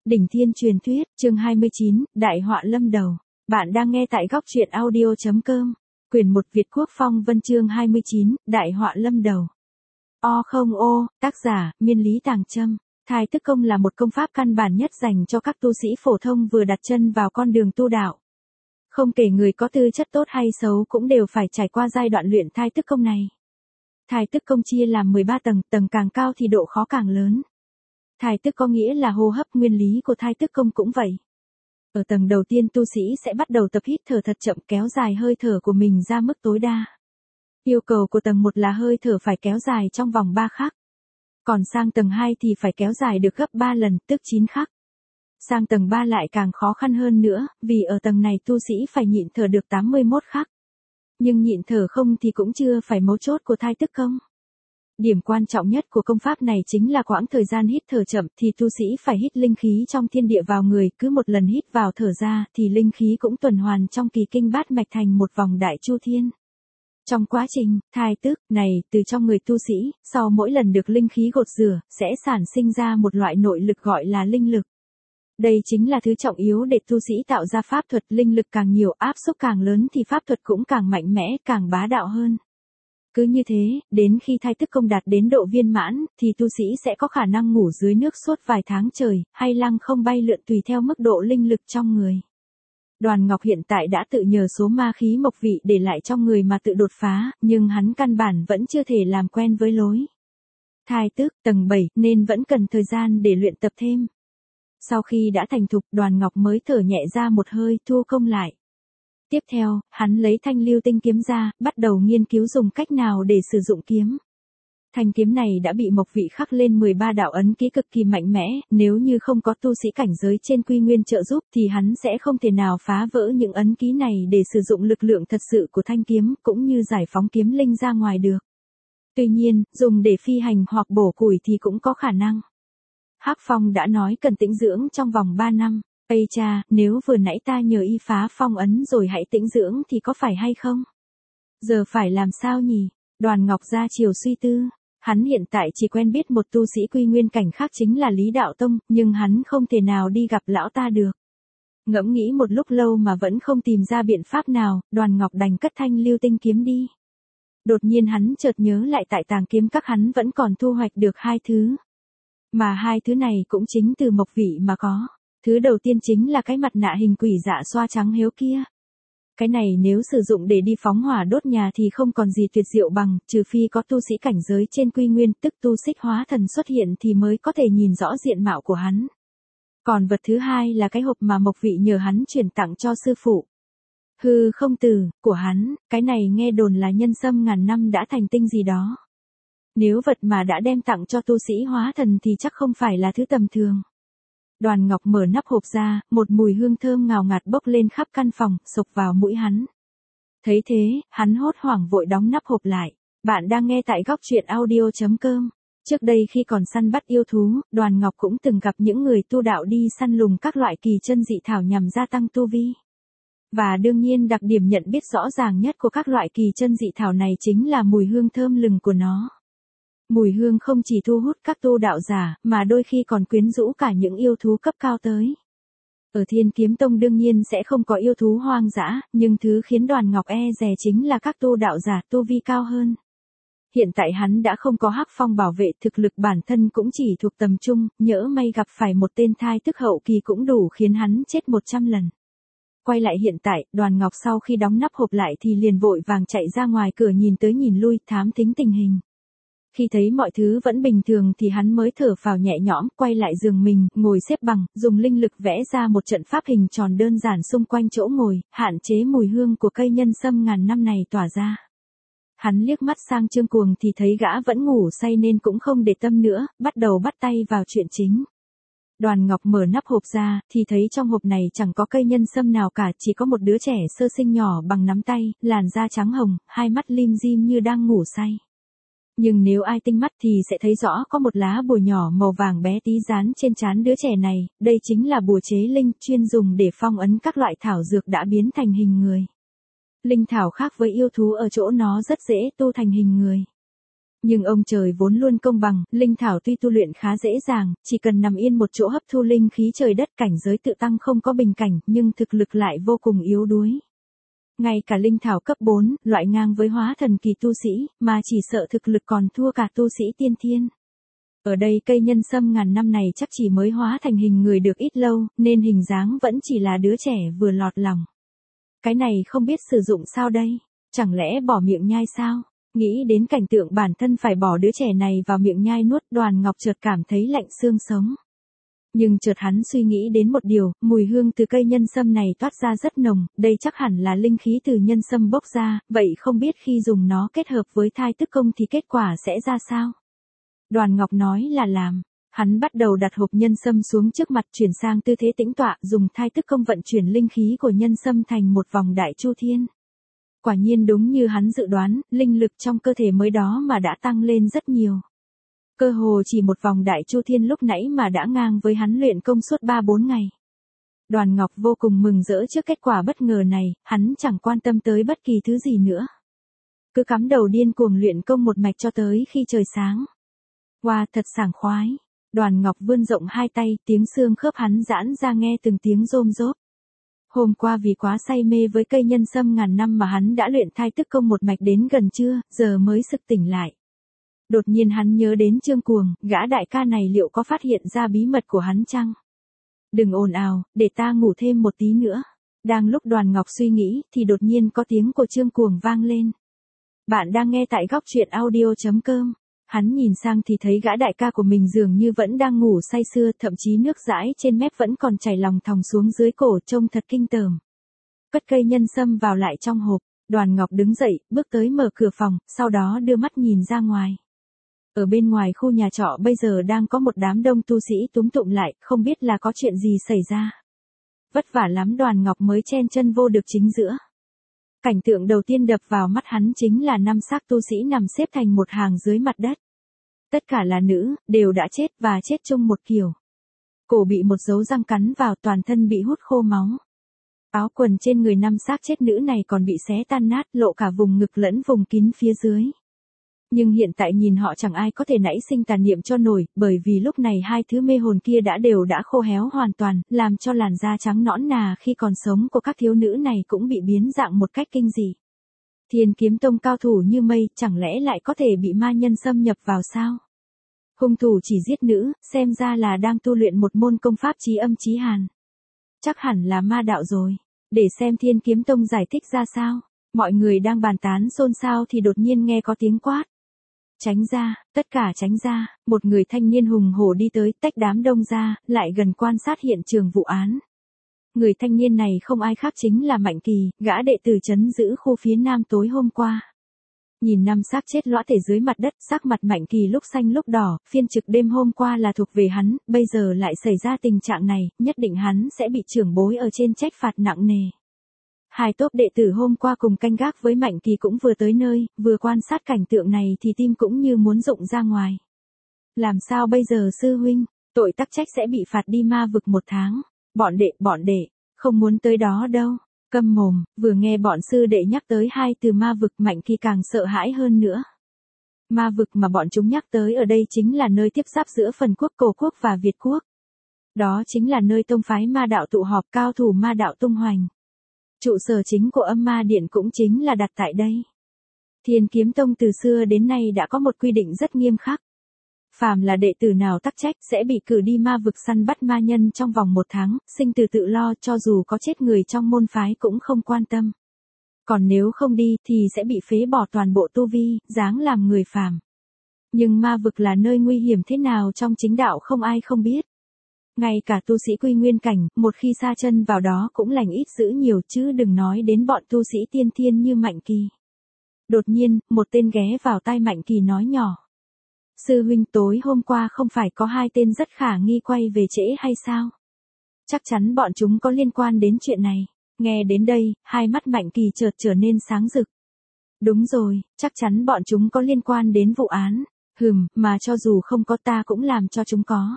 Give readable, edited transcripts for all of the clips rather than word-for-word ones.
Đỉnh Thiên Truyền Thuyết, chương 29, Đại họa lâm đầu. Bạn đang nghe tại góc truyện audio.com. Quyển 1 Việt Quốc Phong Vân chương 29, Đại họa lâm đầu. Tác giả, Miên Lý Tàng Trâm. Thái tức công là một công pháp căn bản nhất dành cho các tu sĩ phổ thông vừa đặt chân vào con đường tu đạo. Không kể người có tư chất tốt hay xấu cũng đều phải trải qua giai đoạn luyện thái tức công này. Thái tức công chia làm 13 tầng, tầng càng cao thì độ khó càng lớn. Thái tức có nghĩa là hô hấp, nguyên lý của thái tức công cũng vậy. Ở tầng đầu tiên tu sĩ sẽ bắt đầu tập hít thở thật chậm, kéo dài hơi thở của mình ra mức tối đa. Yêu cầu của tầng 1 là hơi thở phải kéo dài trong vòng 3 khắc. Còn sang tầng 2 thì phải kéo dài được gấp 3 lần, tức 9 khắc. Sang tầng 3 lại càng khó khăn hơn nữa, vì ở tầng này tu sĩ phải nhịn thở được 81 khắc. Nhưng nhịn thở không thì cũng chưa phải mấu chốt của thái tức công. Điểm quan trọng nhất của công pháp này chính là quãng thời gian hít thở chậm, thì tu sĩ phải hít linh khí trong thiên địa vào người, cứ một lần hít vào thở ra thì linh khí cũng tuần hoàn trong kỳ kinh bát mạch thành một vòng đại chu thiên. Trong quá trình thái tức này, từ trong người tu sĩ, sau mỗi lần được linh khí gột rửa, sẽ sản sinh ra một loại nội lực gọi là linh lực. Đây chính là thứ trọng yếu để tu sĩ tạo ra pháp thuật, linh lực càng nhiều, áp suất càng lớn thì pháp thuật cũng càng mạnh mẽ, càng bá đạo hơn. Cứ như thế, đến khi thái tức công đạt đến độ viên mãn, thì tu sĩ sẽ có khả năng ngủ dưới nước suốt vài tháng trời, hay lăng không bay lượn tùy theo mức độ linh lực trong người. Đoàn Ngọc hiện tại đã tự nhờ số ma khí mộc vị để lại trong người mà tự đột phá, nhưng hắn căn bản vẫn chưa thể làm quen với lối thái tức tầng 7 nên vẫn cần thời gian để luyện tập thêm. Sau khi đã thành thục, Đoàn Ngọc mới thở nhẹ ra một hơi, thu công lại. Tiếp theo, hắn lấy thanh lưu tinh kiếm ra, bắt đầu nghiên cứu dùng cách nào để sử dụng kiếm. Thanh kiếm này đã bị mộc vị khắc lên 13 đạo ấn ký cực kỳ mạnh mẽ, nếu như không có tu sĩ cảnh giới trên quy nguyên trợ giúp thì hắn sẽ không thể nào phá vỡ những ấn ký này để sử dụng lực lượng thật sự của thanh kiếm, cũng như giải phóng kiếm linh ra ngoài được. Tuy nhiên, dùng để phi hành hoặc bổ củi thì cũng có khả năng. Hắc Phong đã nói cần tĩnh dưỡng trong vòng 3 năm. Ây cha, nếu vừa nãy ta nhờ y phá phong ấn rồi hãy tĩnh dưỡng thì có phải hay không? Giờ phải làm sao nhỉ? Đoàn Ngọc ra chiều suy tư. Hắn hiện tại chỉ quen biết một tu sĩ quy nguyên cảnh khác chính là Lý Đạo Tông, nhưng hắn không thể nào đi gặp lão ta được. Ngẫm nghĩ một lúc lâu mà vẫn không tìm ra biện pháp nào, Đoàn Ngọc đành cất thanh lưu tinh kiếm đi. Đột nhiên hắn chợt nhớ lại tại tàng kiếm các hắn vẫn còn thu hoạch được 2 thứ. Mà 2 thứ này cũng chính từ mộc vị mà có. Thứ đầu tiên chính là cái mặt nạ hình quỷ dạ xoa trắng hiếu kia. Cái này nếu sử dụng để đi phóng hỏa đốt nhà thì không còn gì tuyệt diệu bằng, trừ phi có tu sĩ cảnh giới trên quy nguyên, tức tu xích hóa thần xuất hiện thì mới có thể nhìn rõ diện mạo của hắn. Còn vật thứ hai là cái hộp mà mộc vị nhờ hắn chuyển tặng cho sư phụ. Hư không từ, của hắn, cái này nghe đồn là nhân sâm ngàn năm đã thành tinh gì đó. Nếu vật mà đã đem tặng cho tu sĩ hóa thần thì chắc không phải là thứ tầm thường. Đoàn Ngọc mở nắp hộp ra, một mùi hương thơm ngào ngạt bốc lên khắp căn phòng, xộc vào mũi hắn. Thấy thế, hắn hốt hoảng vội đóng nắp hộp lại. Bạn đang nghe tại góc truyện audio.com. Trước đây khi còn săn bắt yêu thú, Đoàn Ngọc cũng từng gặp những người tu đạo đi săn lùng các loại kỳ chân dị thảo nhằm gia tăng tu vi. Và đương nhiên đặc điểm nhận biết rõ ràng nhất của các loại kỳ chân dị thảo này chính là mùi hương thơm lừng của nó. Mùi hương không chỉ thu hút các tu đạo giả, mà đôi khi còn quyến rũ cả những yêu thú cấp cao tới. Ở Thiên Kiếm Tông đương nhiên sẽ không có yêu thú hoang dã, nhưng thứ khiến Đoàn Ngọc e dè chính là các tu đạo giả tu vi cao hơn. Hiện tại hắn đã không có Hắc Phong bảo vệ, thực lực bản thân cũng chỉ thuộc tầm trung, nhỡ may gặp phải một tên thái tức hậu kỳ cũng đủ khiến hắn chết 100 lần. Quay lại hiện tại, Đoàn Ngọc sau khi đóng nắp hộp lại thì liền vội vàng chạy ra ngoài cửa nhìn tới nhìn lui, thám thính tình hình. Khi thấy mọi thứ vẫn bình thường thì hắn mới thở phào nhẹ nhõm, quay lại giường mình, ngồi xếp bằng, dùng linh lực vẽ ra một trận pháp hình tròn đơn giản xung quanh chỗ ngồi, hạn chế mùi hương của cây nhân sâm ngàn năm này tỏa ra. Hắn liếc mắt sang Trương Cuồng thì thấy gã vẫn ngủ say nên cũng không để tâm nữa, bắt đầu bắt tay vào chuyện chính. Đoàn Ngọc mở nắp hộp ra, thì thấy trong hộp này chẳng có cây nhân sâm nào cả, chỉ có một đứa trẻ sơ sinh nhỏ bằng nắm tay, làn da trắng hồng, hai mắt lim dim như đang ngủ say. Nhưng nếu ai tinh mắt thì sẽ thấy rõ có một lá bùa nhỏ màu vàng bé tí dán trên trán đứa trẻ này, đây chính là bùa chế linh chuyên dùng để phong ấn các loại thảo dược đã biến thành hình người. Linh thảo khác với yêu thú ở chỗ nó rất dễ tu thành hình người. Nhưng ông trời vốn luôn công bằng, linh thảo tuy tu luyện khá dễ dàng, chỉ cần nằm yên một chỗ hấp thu linh khí trời đất, cảnh giới tự tăng không có bình cảnh, nhưng thực lực lại vô cùng yếu đuối. Ngay cả linh thảo cấp 4, loại ngang với hóa thần kỳ tu sĩ, mà chỉ sợ thực lực còn thua cả tu sĩ tiên thiên. Ở đây cây nhân sâm ngàn năm này chắc chỉ mới hóa thành hình người được ít lâu, nên hình dáng vẫn chỉ là đứa trẻ vừa lọt lòng. Cái này không biết sử dụng sao đây? Chẳng lẽ bỏ miệng nhai sao? Nghĩ đến cảnh tượng bản thân phải bỏ đứa trẻ này vào miệng nhai nuốt, Đoàn Ngọc chợt cảm thấy lạnh xương sống. Nhưng chợt hắn suy nghĩ đến một điều, mùi hương từ cây nhân sâm này toát ra rất nồng, đây chắc hẳn là linh khí từ nhân sâm bốc ra, vậy không biết khi dùng nó kết hợp với thai tức công thì kết quả sẽ ra sao? Đoàn Ngọc nói là làm. Hắn bắt đầu đặt hộp nhân sâm xuống trước mặt, chuyển sang tư thế tĩnh tọa, dùng thai tức công vận chuyển linh khí của nhân sâm thành một vòng đại chu thiên. Quả nhiên đúng như hắn dự đoán, linh lực trong cơ thể mới đó mà đã tăng lên rất nhiều. Cơ hồ chỉ một vòng đại chu thiên lúc nãy mà đã ngang với hắn luyện công suốt 3-4 ngày. Đoàn Ngọc vô cùng mừng rỡ trước kết quả bất ngờ này, hắn chẳng quan tâm tới bất kỳ thứ gì nữa. Cứ cắm đầu điên cuồng luyện công một mạch cho tới khi trời sáng. Wow, thật sảng khoái. Đoàn Ngọc vươn rộng hai tay, tiếng xương khớp hắn giãn ra nghe từng tiếng rôm rốp. Hôm qua vì quá say mê với cây nhân sâm ngàn năm mà hắn đã luyện thai tức công một mạch đến gần trưa, giờ mới sực tỉnh lại. Đột nhiên hắn nhớ đến Trương Cuồng, gã đại ca này liệu có phát hiện ra bí mật của hắn chăng? Đừng ồn ào, để ta ngủ thêm một tí nữa. Đang lúc Đoàn Ngọc suy nghĩ, thì đột nhiên có tiếng của Trương Cuồng vang lên. Bạn đang nghe tại góc truyện audio.com. Hắn nhìn sang thì thấy gã đại ca của mình dường như vẫn đang ngủ say sưa, thậm chí nước dãi trên mép vẫn còn chảy lòng thòng xuống dưới cổ, trông thật kinh tởm. Cất cây nhân sâm vào lại trong hộp, Đoàn Ngọc đứng dậy, bước tới mở cửa phòng, sau đó đưa mắt nhìn ra ngoài. Ở bên ngoài khu nhà trọ bây giờ đang có một đám đông tu sĩ túm tụm lại, không biết là có chuyện gì xảy ra. Vất vả lắm Đoàn Ngọc mới chen chân vô được chính giữa. Cảnh tượng đầu tiên đập vào mắt hắn chính là 5 xác tu sĩ nằm xếp thành một hàng dưới mặt đất. Tất cả là nữ, đều đã chết và chết chung một kiểu. Cổ bị một dấu răng cắn vào, toàn thân bị hút khô máu. Áo quần trên người 5 xác chết nữ này còn bị xé tan nát, lộ cả vùng ngực lẫn vùng kín phía dưới. Nhưng hiện tại nhìn họ chẳng ai có thể nảy sinh tà niệm cho nổi, bởi vì lúc này hai thứ mê hồn kia đều đã khô héo hoàn toàn, làm cho làn da trắng nõn nà khi còn sống của các thiếu nữ này cũng bị biến dạng một cách kinh dị. Thiên Kiếm Tông cao thủ như mây, chẳng lẽ lại có thể bị ma nhân xâm nhập vào sao? Hung thủ chỉ giết nữ, xem ra là đang tu luyện một môn công pháp chí âm chí hàn. Chắc hẳn là ma đạo rồi. Để xem Thiên Kiếm Tông giải thích ra sao. Mọi người đang bàn tán xôn xao thì đột nhiên nghe có tiếng quát. Tránh ra, tất cả tránh ra, một người thanh niên hùng hổ đi tới, tách đám đông ra, lại gần quan sát hiện trường vụ án. Người thanh niên này không ai khác chính là Mạnh Kỳ, gã đệ tử trấn giữ khu phía nam tối hôm qua. Nhìn 5 xác chết lõa thể dưới mặt đất, sắc mặt Mạnh Kỳ lúc xanh lúc đỏ, phiên trực đêm hôm qua là thuộc về hắn, bây giờ lại xảy ra tình trạng này, nhất định hắn sẽ bị trưởng bối ở trên trách phạt nặng nề. Hai tốp đệ tử hôm qua cùng canh gác với Mạnh Kỳ cũng vừa tới nơi, vừa quan sát cảnh tượng này thì tim cũng như muốn rụng ra ngoài. Làm sao bây giờ sư huynh, tội tắc trách sẽ bị phạt đi ma vực 1 tháng. Bọn đệ, không muốn tới đó đâu. Câm mồm, vừa nghe bọn sư đệ nhắc tới hai từ ma vực, Mạnh Kỳ càng sợ hãi hơn nữa. Ma vực mà bọn chúng nhắc tới ở đây chính là nơi tiếp giáp giữa phần quốc Cổ quốc và Việt quốc. Đó chính là nơi tông phái ma đạo tụ họp, cao thủ ma đạo tung hoành. Trụ sở chính của Âm Ma Điện cũng chính là đặt tại đây. Thiên Kiếm Tông từ xưa đến nay đã có một quy định rất nghiêm khắc. Phàm là đệ tử nào tắc trách sẽ bị cử đi ma vực săn bắt ma nhân trong vòng 1 tháng, sinh tử tự lo, cho dù có chết người trong môn phái cũng không quan tâm. Còn nếu không đi thì sẽ bị phế bỏ toàn bộ tu vi, giáng làm người phàm. Nhưng ma vực là nơi nguy hiểm thế nào trong chính đạo không ai không biết. Ngay cả tu sĩ quy nguyên cảnh, một khi sa chân vào đó cũng lành ít dữ nhiều, chứ đừng nói đến bọn tu sĩ tiên thiên như Mạnh Kỳ. Đột nhiên, một tên ghé vào tai Mạnh Kỳ nói nhỏ. Sư huynh, tối hôm qua không phải có 2 tên rất khả nghi quay về trễ hay sao? Chắc chắn bọn chúng có liên quan đến chuyện này. Nghe đến đây, hai mắt Mạnh Kỳ chợt trở nên sáng rực. Đúng rồi, chắc chắn bọn chúng có liên quan đến vụ án. Mà cho dù không có ta cũng làm cho chúng có.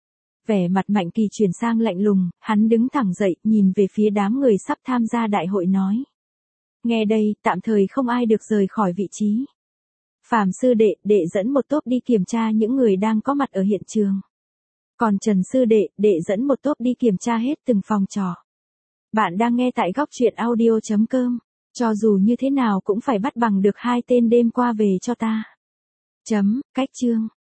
Vẻ mặt Mạnh Kỳ chuyển sang lạnh lùng, hắn đứng thẳng dậy, nhìn về phía đám người sắp tham gia đại hội nói. Nghe đây, tạm thời không ai được rời khỏi vị trí. Phạm sư đệ dẫn một tốp đi kiểm tra những người đang có mặt ở hiện trường. Còn Trần sư đệ dẫn một tốp đi kiểm tra hết từng phòng trọ. Bạn đang nghe tại góc truyện audio.com. Cho dù như thế nào cũng phải bắt bằng được hai tên đêm qua về cho ta. Cách chương.